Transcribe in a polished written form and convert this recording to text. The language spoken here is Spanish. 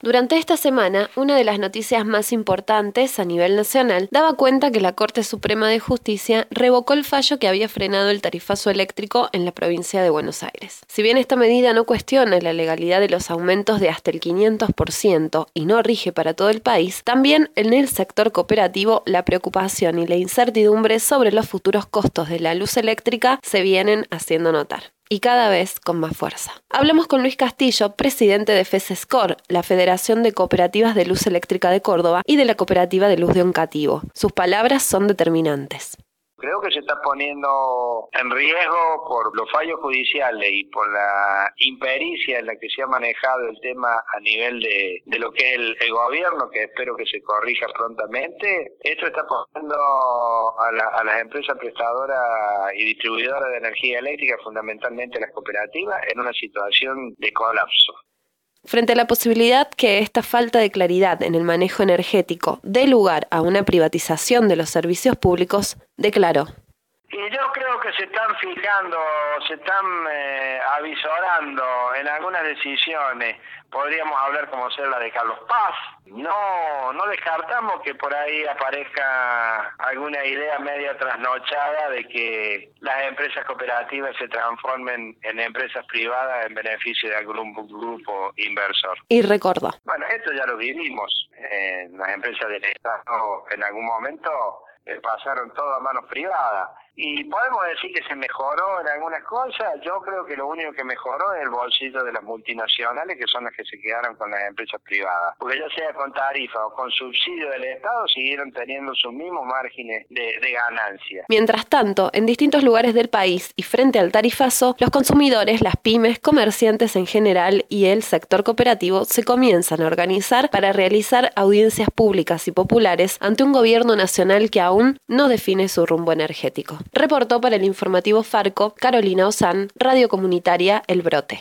Durante esta semana, una de las noticias más importantes a nivel nacional daba cuenta que la Corte Suprema de Justicia revocó el fallo que había frenado el tarifazo eléctrico en la provincia de Buenos Aires. Si bien esta medida no cuestiona la legalidad de los aumentos de hasta el 500% y no rige para todo el país, también en el sector cooperativo la preocupación y la incertidumbre sobre los futuros costos de la luz eléctrica se vienen haciendo notar. Y cada vez con más fuerza. Hablamos con Luis Castillo, presidente de FESESCOR, la Federación de Cooperativas de Luz Eléctrica de Córdoba, y de la Cooperativa de Luz de Oncativo. Sus palabras son determinantes. Creo que se está poniendo en riesgo por los fallos judiciales y por la impericia en la que se ha manejado el tema a nivel de lo que es el gobierno, que espero que se corrija prontamente. Esto está poniendo a las empresas prestadoras y distribuidoras de energía eléctrica, fundamentalmente las cooperativas, en una situación de colapso. Frente a la posibilidad que esta falta de claridad en el manejo energético dé lugar a una privatización de los servicios públicos, declaró. Y yo creo que se están fijando, se están avisorando en algunas decisiones. Podríamos hablar como ser la de Carlos Paz. No descartamos que por ahí aparezca alguna idea media trasnochada de que las empresas cooperativas se transformen en empresas privadas en beneficio de algún grupo inversor. Y recordó. Bueno, esto ya lo vivimos. Las empresas del Estado en algún momento pasaron todo a manos privadas. Y podemos decir que se mejoró en algunas cosas. Yo creo que lo único que mejoró es el bolsillo de las multinacionales, que son las que se quedaron con las empresas privadas. Porque ya sea con tarifa o con subsidio del Estado, siguieron teniendo sus mismos márgenes de ganancia. Mientras tanto, en distintos lugares del país y frente al tarifazo, los consumidores, las pymes, comerciantes en general y el sector cooperativo se comienzan a organizar para realizar audiencias públicas y populares ante un gobierno nacional que aún no define su rumbo energético. Reportó para el informativo Farco Carolina Ozán, Radio Comunitaria El Brote.